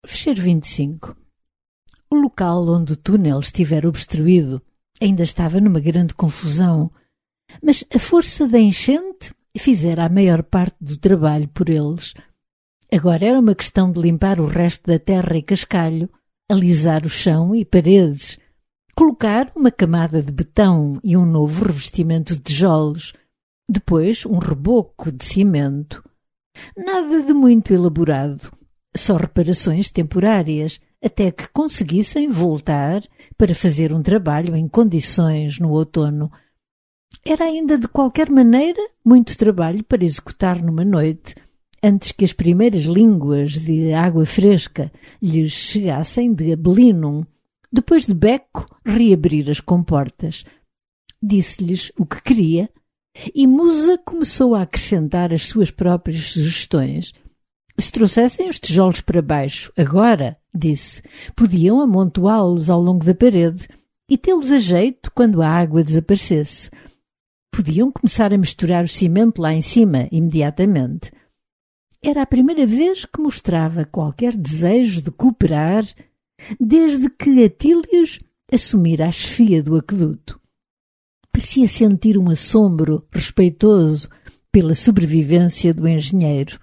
Fecheiro 25. O local onde o túnel estivera obstruído ainda estava numa grande confusão, mas a força da enchente fizera a maior parte do trabalho por eles. Agora era uma questão de limpar o resto da terra e cascalho, alisar o chão e paredes, colocar uma camada de betão e um novo revestimento de tijolos, depois um reboco de cimento. Nada de muito elaborado, só reparações temporárias, até que conseguissem voltar para fazer um trabalho em condições no outono. Era ainda de qualquer maneira muito trabalho para executar numa noite, antes que as primeiras línguas de água fresca lhes chegassem de Abelinum, depois de Beco reabrir as comportas. Disse-lhes o que queria e Musa começou a acrescentar as suas próprias sugestões. Se trouxessem os tijolos para baixo, agora, disse, podiam amontoá-los ao longo da parede e tê-los a jeito quando a água desaparecesse. Podiam começar a misturar o cimento lá em cima, imediatamente. Era a primeira vez que mostrava qualquer desejo de cooperar desde que Atílios assumira a chefia do aqueduto. Parecia sentir um assombro respeitoso pela sobrevivência do engenheiro.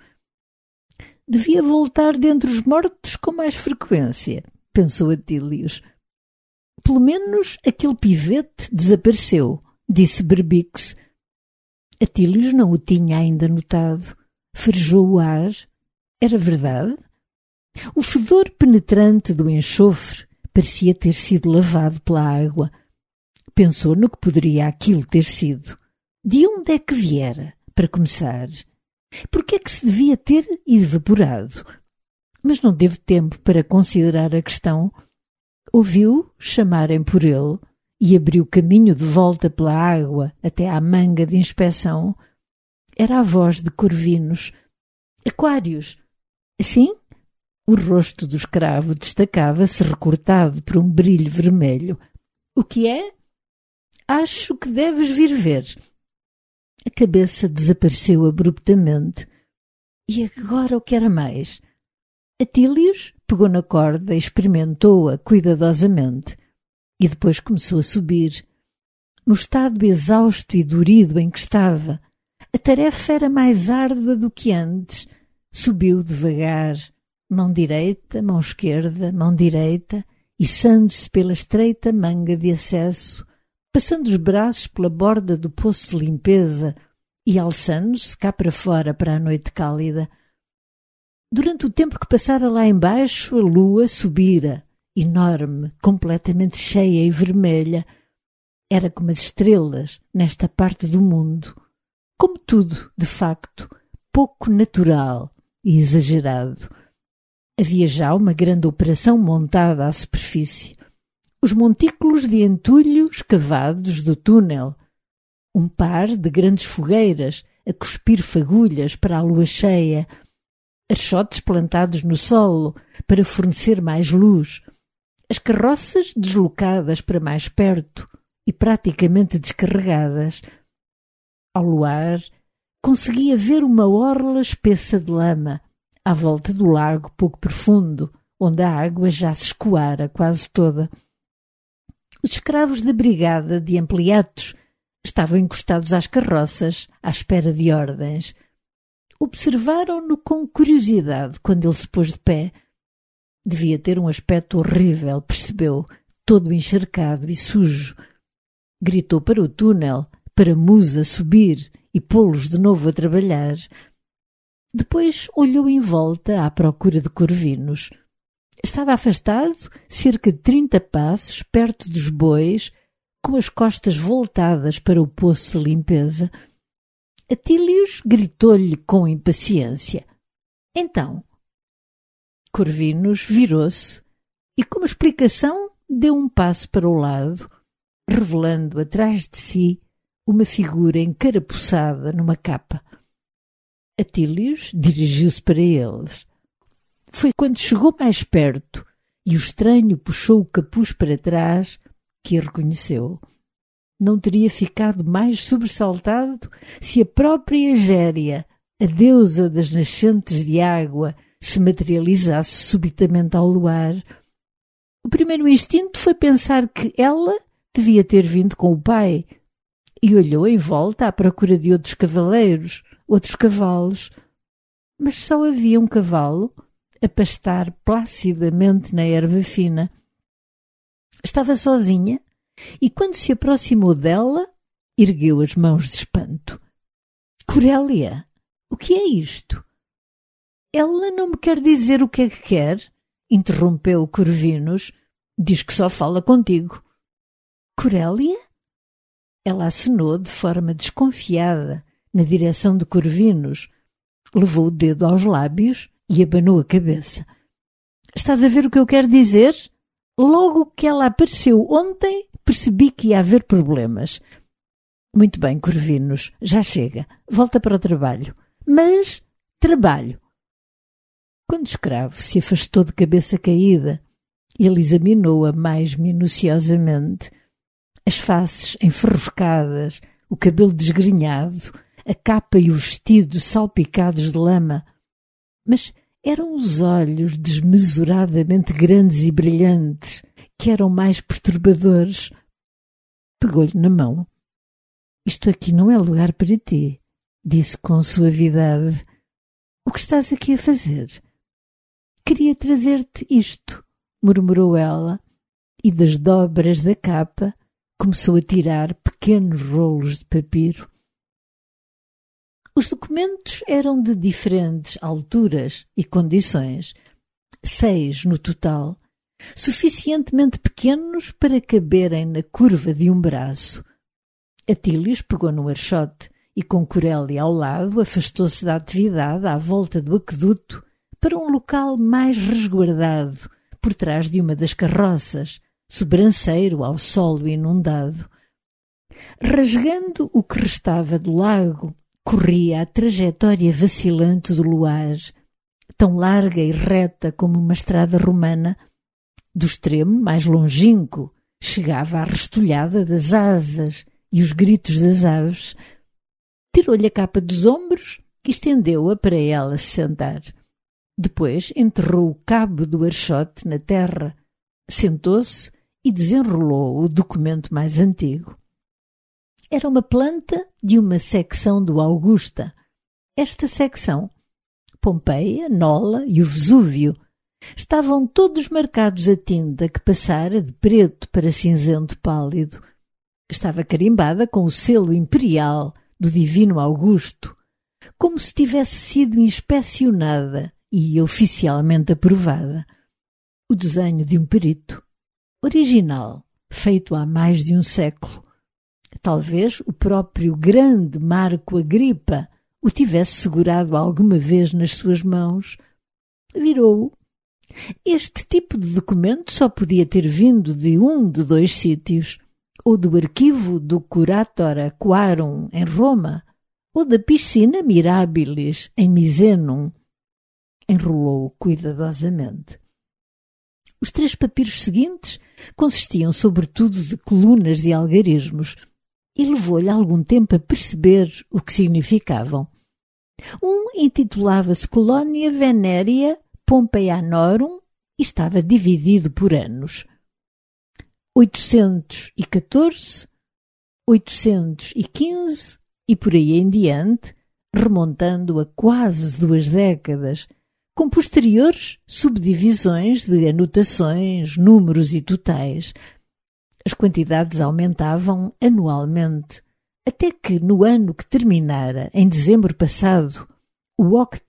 Devia voltar dentre os mortos com mais frequência, pensou Atílios. Pelo menos aquele pivete desapareceu, disse Berbix. Atílios não o tinha ainda notado. Farejou o ar. Era verdade? O fedor penetrante do enxofre parecia ter sido lavado pela água. Pensou no que poderia aquilo ter sido. De onde é que viera, para começar? Por que é que se devia ter evaporado? Mas não teve tempo para considerar a questão. Ouviu chamarem por ele e abriu caminho de volta pela água até à manga de inspeção. Era a voz de Corvinos. Aquários. Sim? O rosto do escravo destacava-se recortado por um brilho vermelho. O que é? Acho que deves vir ver. A cabeça desapareceu abruptamente. E agora o que era mais? Atílios pegou na corda e experimentou-a cuidadosamente. E depois começou a subir. No estado exausto e dorido em que estava, a tarefa era mais árdua do que antes. Subiu devagar, mão direita, mão esquerda, mão direita, içando-se pela estreita manga de acesso, passando os braços pela borda do poço de limpeza e alçando-se cá para fora para a noite cálida. Durante o tempo que passara lá embaixo, a lua subira, enorme, completamente cheia e vermelha. Era como as estrelas nesta parte do mundo. Como tudo, de facto, pouco natural e exagerado. Havia já uma grande operação montada à superfície. Os montículos de entulho escavados do túnel, um par de grandes fogueiras a cuspir fagulhas para a lua cheia, archotes plantados no solo para fornecer mais luz, as carroças deslocadas para mais perto e praticamente descarregadas. Ao luar, conseguia ver uma orla espessa de lama à volta do lago pouco profundo, onde a água já se escoara quase toda. Os escravos da brigada de Ampliatos estavam encostados às carroças, à espera de ordens. Observaram-no com curiosidade quando ele se pôs de pé. Devia ter um aspecto horrível, percebeu, todo encharcado e sujo. Gritou para o túnel, para Musa subir e pô-los de novo a trabalhar. Depois olhou em volta à procura de Corvinos. Estava afastado cerca de 30 passos, perto dos bois, com as costas voltadas para o poço de limpeza. Atílios gritou-lhe com impaciência. Então? Corvinos virou-se e, como explicação, deu um passo para o lado, revelando atrás de si uma figura encarapuçada numa capa. Atílios dirigiu-se para eles. Foi quando chegou mais perto e o estranho puxou o capuz para trás que a reconheceu. Não teria ficado mais sobressaltado se a própria Egéria, a deusa das nascentes de água, se materializasse subitamente ao luar. O primeiro instinto foi pensar que ela devia ter vindo com o pai e olhou em volta à procura de outros cavaleiros, outros cavalos. Mas só havia um cavalo a pastar placidamente na erva fina. Estava sozinha e, quando se aproximou dela, ergueu as mãos de espanto. Corélia, o que é isto? Ela não me quer dizer o que é que quer, interrompeu Corvinos. Diz que só fala contigo. Corélia? Ela acenou de forma desconfiada na direção de Corvinos, levou o dedo aos lábios e abanou a cabeça. Estás a ver o que eu quero dizer? Logo que ela apareceu ontem, percebi que ia haver problemas. Muito bem, Corvinos, já chega. Volta para o trabalho. Mas trabalho. Quando o escravo se afastou de cabeça caída, ele examinou-a mais minuciosamente. As faces enferruscadas, o cabelo desgrenhado, a capa e o vestido salpicados de lama. Mas eram os olhos desmesuradamente grandes e brilhantes que eram mais perturbadores. Pegou-lhe na mão. Isto aqui não é lugar para ti, disse com suavidade. O que estás aqui a fazer? Queria trazer-te isto, murmurou ela, e das dobras da capa começou a tirar pequenos rolos de papiro. Os documentos eram de diferentes alturas e condições, 6 no total, suficientemente pequenos para caberem na curva de um braço. Atílios pegou no archote e, com Corélia ao lado, afastou-se da atividade à volta do aqueduto para um local mais resguardado, por trás de uma das carroças, sobranceiro ao solo inundado. Rasgando o que restava do lago, corria a trajetória vacilante do luar, tão larga e reta como uma estrada romana. Do extremo mais longínquo chegava a restolhada das asas e os gritos das aves. Tirou-lhe a capa dos ombros e estendeu-a para ela se sentar. Depois enterrou o cabo do archote na terra, sentou-se e desenrolou o documento mais antigo. Era uma planta de uma secção do Augusta. Esta secção, Pompeia, Nola e o Vesúvio, estavam todos marcados a tinta que passara de preto para cinzento pálido. Estava carimbada com o selo imperial do Divino Augusto, como se tivesse sido inspecionada e oficialmente aprovada. O desenho de um perito, original, feito há mais de um século. Talvez o próprio grande Marco Agripa o tivesse segurado alguma vez nas suas mãos. Virou-o. Este tipo de documento só podia ter vindo de um de 2 sítios, ou do arquivo do Curator Aquarum, em Roma, ou da Piscina Mirabilis, em Misenum. Enrolou-o cuidadosamente. Os 3 papiros seguintes consistiam sobretudo de colunas de algarismos, e levou-lhe algum tempo a perceber o que significavam. Um intitulava-se Colonia Veneria Pompeianorum e estava dividido por anos. 814, 815 e por aí em diante, remontando a quase 2 décadas, com posteriores subdivisões de anotações, números e totais. As quantidades aumentavam anualmente, até que no ano que terminara, em dezembro passado, o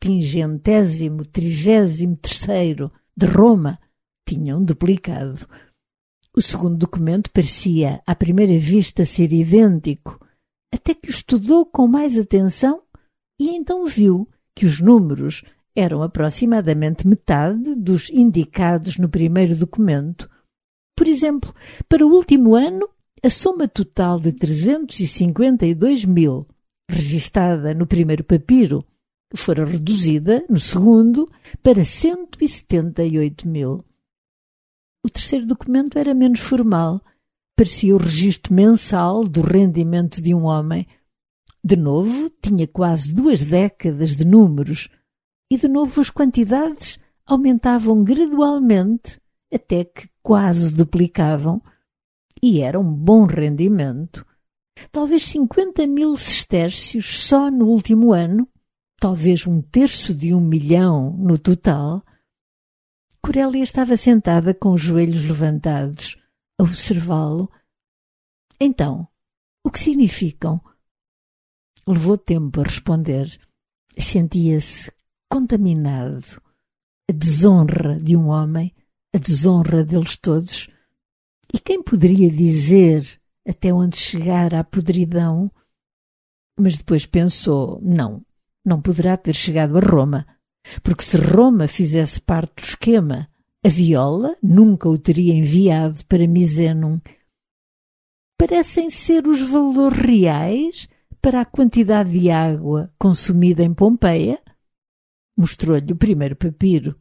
833º de Roma tinham duplicado. O segundo documento parecia, à primeira vista, ser idêntico, até que o estudou com mais atenção e então viu que os números eram aproximadamente metade dos indicados no primeiro documento. Por exemplo, para o último ano, a soma total de 352.000, registada no primeiro papiro, fora reduzida, no segundo, para 178.000. O terceiro documento era menos formal, parecia o registro mensal do rendimento de um homem. De novo, tinha quase 2 décadas de números, E de novo as quantidades aumentavam gradualmente até que quase duplicavam. E era um bom rendimento. Talvez 50.000 sestércios só no último ano, talvez 1/3 de 1 milhão no total. Corélia estava sentada com os joelhos levantados, a observá-lo. Então, o que significam? Levou tempo a responder. Sentia-se contaminado. A desonra de um homem, a desonra deles todos. E quem poderia dizer até onde chegar à podridão? Mas depois pensou, não poderá ter chegado a Roma, porque se Roma fizesse parte do esquema, a Viola nunca o teria enviado para Misenum. Parecem ser os valores reais para a quantidade de água consumida em Pompeia? Mostrou-lhe o primeiro papiro.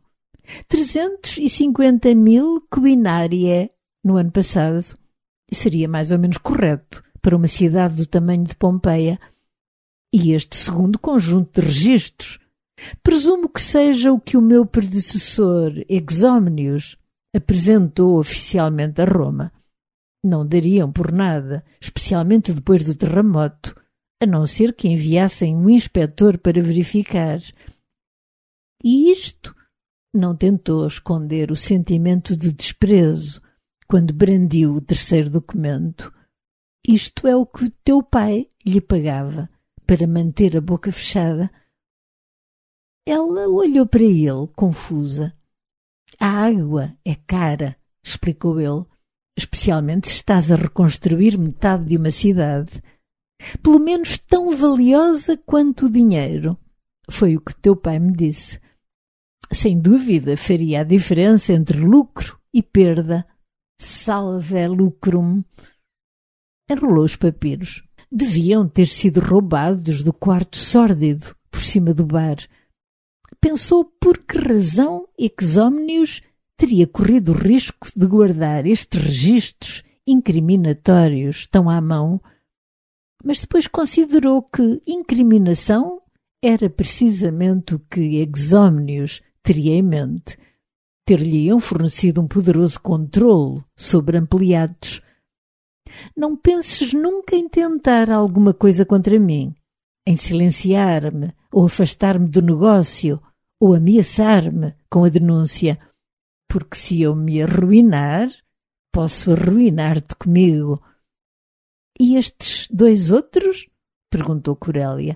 350.000 quinariae no ano passado. Seria mais ou menos correto para uma cidade do tamanho de Pompeia. E este segundo conjunto de registros, presumo que seja o que o meu predecessor Exómnios apresentou oficialmente a Roma. Não dariam por nada, especialmente depois do terremoto, a não ser que enviassem um inspetor para verificar. E isto não tentou esconder o sentimento de desprezo quando brandiu o terceiro documento. Isto é o que o teu pai lhe pagava para manter a boca fechada. Ela olhou para ele, confusa. A água é cara, explicou ele, especialmente se estás a reconstruir metade de uma cidade. Pelo menos tão valiosa quanto o dinheiro. Foi o que teu pai me disse. Sem dúvida faria a diferença entre lucro e perda. Salve lucrum. Enrolou os papiros. Deviam ter sido roubados do quarto sórdido, por cima do bar. Pensou por que razão Exómnios teria corrido o risco de guardar estes registros incriminatórios tão à mão, mas depois considerou que incriminação era precisamente o que Exómnios teria em mente. Ter-lhe-iam fornecido um poderoso controlo sobre ampliados. Não penses nunca em tentar alguma coisa contra mim, em silenciar-me ou afastar-me do negócio ou ameaçar-me com a denúncia, porque se eu me arruinar, posso arruinar-te comigo. E estes dois outros? Perguntou Corélia.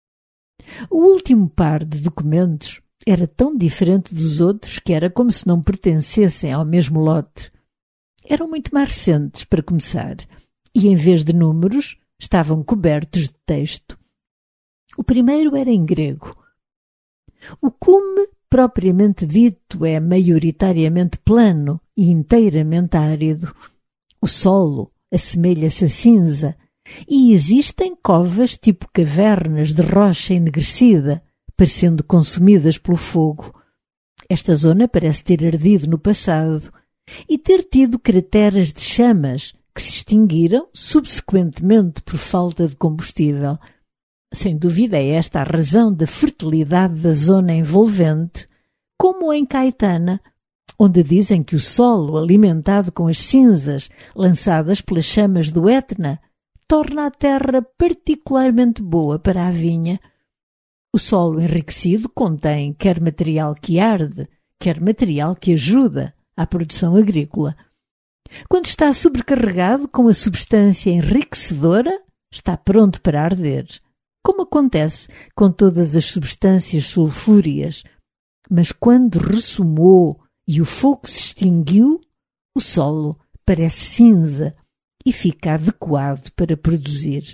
O último par de documentos era tão diferente dos outros que era como se não pertencessem ao mesmo lote. Eram muito mais recentes, para começar, e em vez de números, estavam cobertos de texto. O primeiro era em grego. O cume, propriamente dito, é maioritariamente plano e inteiramente árido. O solo assemelha-se a cinza e existem covas tipo cavernas de rocha enegrecida, parecendo consumidas pelo fogo. Esta zona parece ter ardido no passado e ter tido crateras de chamas que se extinguiram subsequentemente por falta de combustível. Sem dúvida é esta a razão da fertilidade da zona envolvente, como em Caetana, onde dizem que o solo alimentado com as cinzas lançadas pelas chamas do Etna torna a terra particularmente boa para a vinha. O solo enriquecido contém quer material que arde, quer material que ajuda à produção agrícola. Quando está sobrecarregado com a substância enriquecedora, está pronto para arder, como acontece com todas as substâncias sulfúreas. Mas quando ressumou e o fogo se extinguiu, o solo parece cinza e fica adequado para produzir.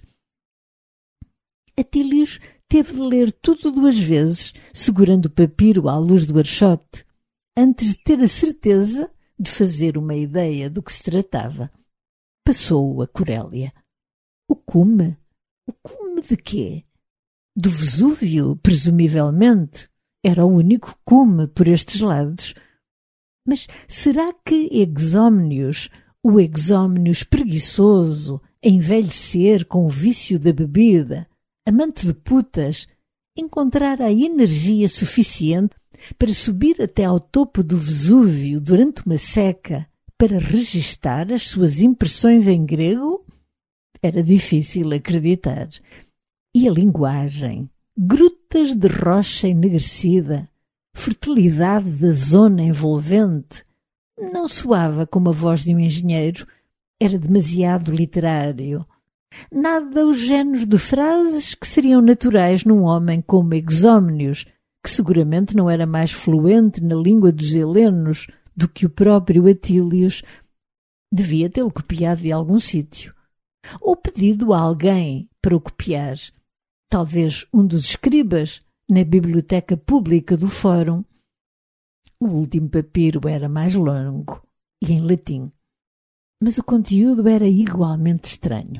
Atílios teve de ler tudo 2 vezes, segurando o papiro à luz do archote, antes de ter a certeza de fazer uma ideia do que se tratava. Passou-o a Corélia. O cume? O cume de quê? Do Vesúvio, presumivelmente. Era o único cume por estes lados. Mas será que Exómnios, o Exómnios preguiçoso, a envelhecer com o vício da bebida, amante de putas encontrara a energia suficiente para subir até ao topo do Vesúvio durante uma seca para registar as suas impressões em grego? Era difícil acreditar. E a linguagem, grutas de rocha enegrecida, fertilidade da zona envolvente, não soava como a voz de um engenheiro. Era demasiado literário. Nada os géneros de frases que seriam naturais num homem como Exómnios, que seguramente não era mais fluente na língua dos helenos do que o próprio Atílios. Devia tê-lo copiado de algum sítio, ou pedido a alguém para o copiar. Talvez um dos escribas na biblioteca pública do Fórum. O último papiro era mais longo e em latim, mas o conteúdo era igualmente estranho.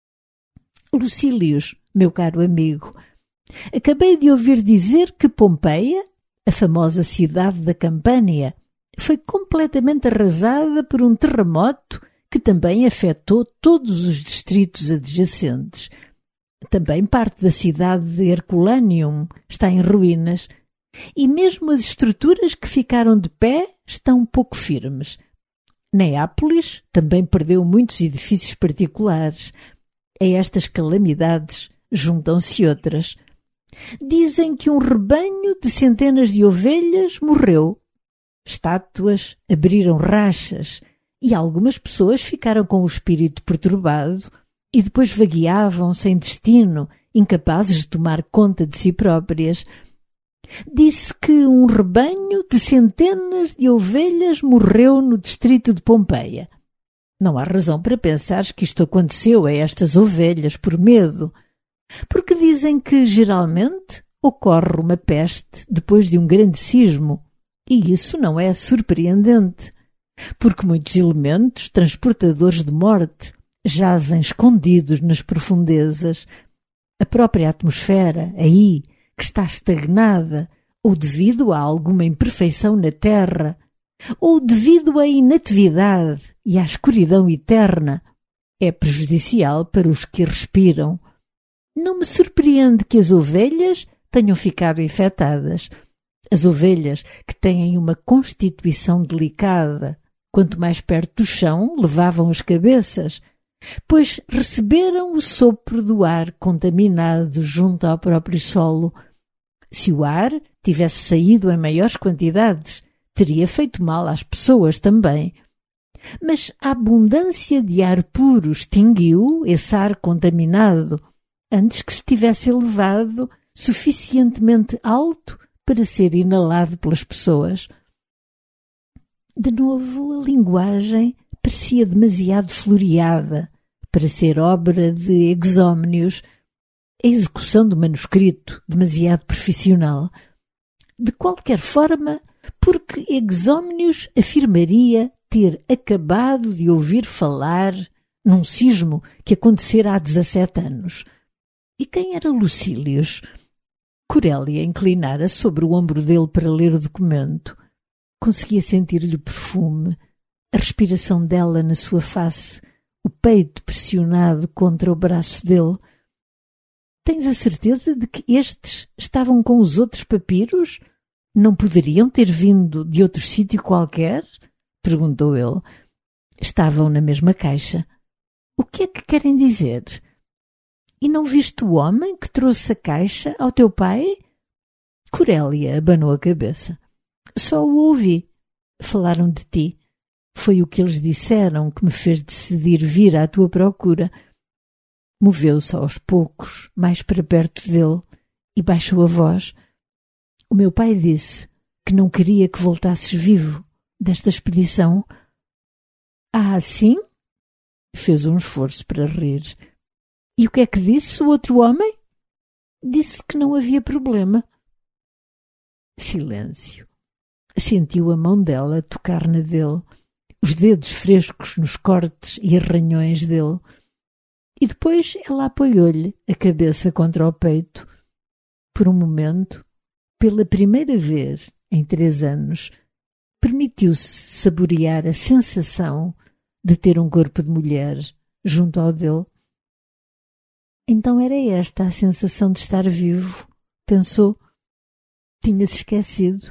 Lucílios, meu caro amigo, acabei de ouvir dizer que Pompeia, a famosa cidade da Campânia, foi completamente arrasada por um terremoto que também afetou todos os distritos adjacentes. Também parte da cidade de Herculaneum está em ruínas, e mesmo as estruturas que ficaram de pé estão pouco firmes. Neápolis também perdeu muitos edifícios particulares. A estas calamidades juntam-se outras. Dizem que um rebanho de centenas de ovelhas morreu. Estátuas abriram rachas e algumas pessoas ficaram com o espírito perturbado e depois vagueavam sem destino, incapazes de tomar conta de si próprias. Disse que um rebanho de centenas de ovelhas morreu no distrito de Pompeia. Não há razão para pensar que isto aconteceu a estas ovelhas por medo, porque dizem que geralmente ocorre uma peste depois de um grande sismo, e isso não é surpreendente, porque muitos elementos transportadores de morte jazem escondidos nas profundezas. A própria atmosfera, aí, que está estagnada, ou devido a alguma imperfeição na terra, ou devido à inatividade e à escuridão eterna, é prejudicial para os que respiram. Não me surpreende que as ovelhas tenham ficado infectadas. As ovelhas que têm uma constituição delicada, quanto mais perto do chão levavam as cabeças, pois receberam o sopro do ar contaminado junto ao próprio solo. Se o ar tivesse saído em maiores quantidades, teria feito mal às pessoas também. Mas a abundância de ar puro extinguiu esse ar contaminado antes que se tivesse elevado suficientemente alto para ser inalado pelas pessoas. De novo, a linguagem parecia demasiado floreada para ser obra de Exómnios, a execução do manuscrito demasiado profissional. De qualquer forma, porque Exómnios afirmaria ter acabado de ouvir falar num sismo que acontecera há 17 anos. E quem era Lucílios? Corélia inclinara sobre o ombro dele para ler o documento. Conseguia sentir-lhe o perfume, a respiração dela na sua face, o peito pressionado contra o braço dele. Tens a certeza de que estes estavam com os outros papiros? Não poderiam ter vindo de outro sítio qualquer? Perguntou ele. Estavam na mesma caixa. O que é que querem dizer? E não viste o homem que trouxe a caixa ao teu pai? Corélia abanou a cabeça. Só o ouvi. Falaram de ti. Foi o que eles disseram que me fez decidir vir à tua procura. Moveu-se aos poucos, mais para perto dele, e baixou a voz. O meu pai disse que não queria que voltasses vivo desta expedição. Ah, sim? Fez um esforço para rir. E o que é que disse o outro homem? Disse que não havia problema. Silêncio. Sentiu a mão dela tocar na dele, os dedos frescos nos cortes e arranhões dele. E depois ela apoiou-lhe a cabeça contra o peito. Por um momento, pela primeira vez em 3 anos, permitiu-se saborear a sensação de ter um corpo de mulher junto ao dele. Então era esta a sensação de estar vivo, pensou. Tinha-se esquecido.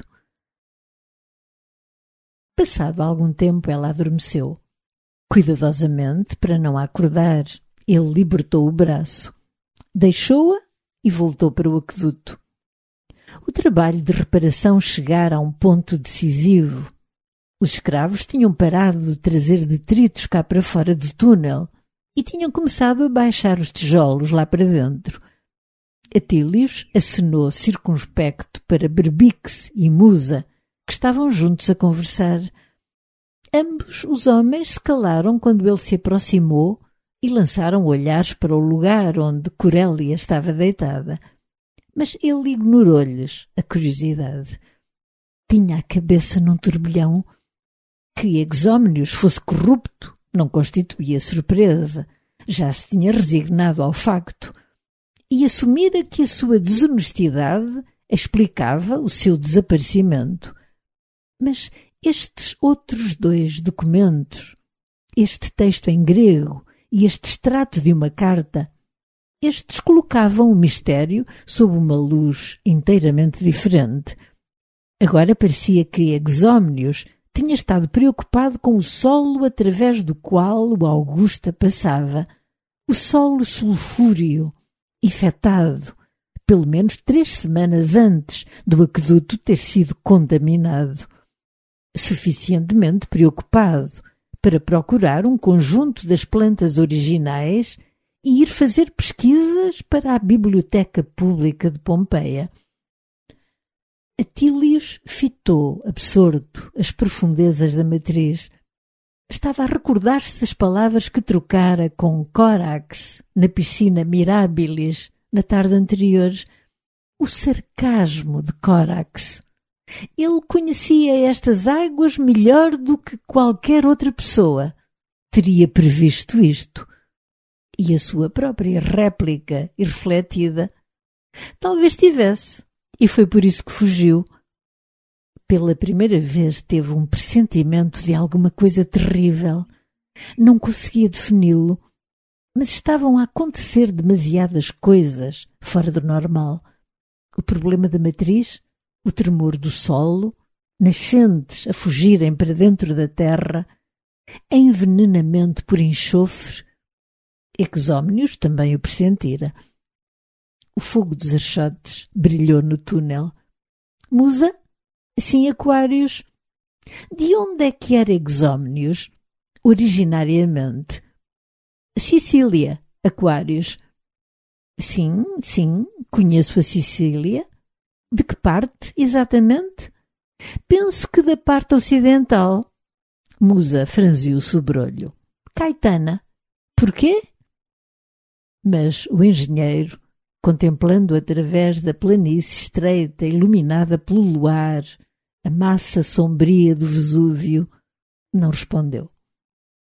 Passado algum tempo, ela adormeceu. Cuidadosamente, para não a acordar, ele libertou o braço. Deixou-a e voltou para o aqueduto. O trabalho de reparação chegara a um ponto decisivo. Os escravos tinham parado de trazer detritos cá para fora do túnel e tinham começado a baixar os tijolos lá para dentro. Atílios acenou circunspecto para Berbix e Musa, que estavam juntos a conversar. Ambos os homens se calaram quando ele se aproximou e lançaram olhares para o lugar onde Corélia estava deitada. Mas ele ignorou-lhes a curiosidade. Tinha a cabeça num turbilhão. Que Exómnios fosse corrupto não constituía surpresa. Já se tinha resignado ao facto. E assumira que a sua desonestidade explicava o seu desaparecimento. Mas estes outros dois documentos, este texto em grego e este extrato de uma carta, estes colocavam o mistério sob uma luz inteiramente diferente. Agora parecia que Exómnios tinha estado preocupado com o solo através do qual o Augusta passava, o solo sulfúreo, infectado, pelo menos 3 semanas antes do aqueduto ter sido contaminado. Suficientemente preocupado para procurar um conjunto das plantas originais e ir fazer pesquisas para a Biblioteca Pública de Pompeia. Atílios fitou, absorto, as profundezas da matriz. Estava a recordar-se das palavras que trocara com Corax na piscina Mirabilis na tarde anterior. O sarcasmo de Corax. Ele conhecia estas águas melhor do que qualquer outra pessoa. Teria previsto isto. E a sua própria réplica irrefletida. Talvez tivesse. E foi por isso que fugiu. Pela primeira vez teve um pressentimento de alguma coisa terrível. Não conseguia defini-lo, mas estavam a acontecer demasiadas coisas fora do normal. O problema da matriz, o tremor do solo, nascentes a fugirem para dentro da terra, envenenamento por enxofre. Exómnios também o pressentira. O fogo dos achotes brilhou no túnel. Musa? Sim, Aquários. De onde é que era Exómnios, originariamente? Sicília, Aquários. Sim, conheço a Sicília. De que parte, exatamente? Penso que da parte ocidental. Musa franziu o sobrolho. Caetana. Porquê? Mas o engenheiro, contemplando através da planície estreita, iluminada pelo luar, a massa sombria do Vesúvio, não respondeu.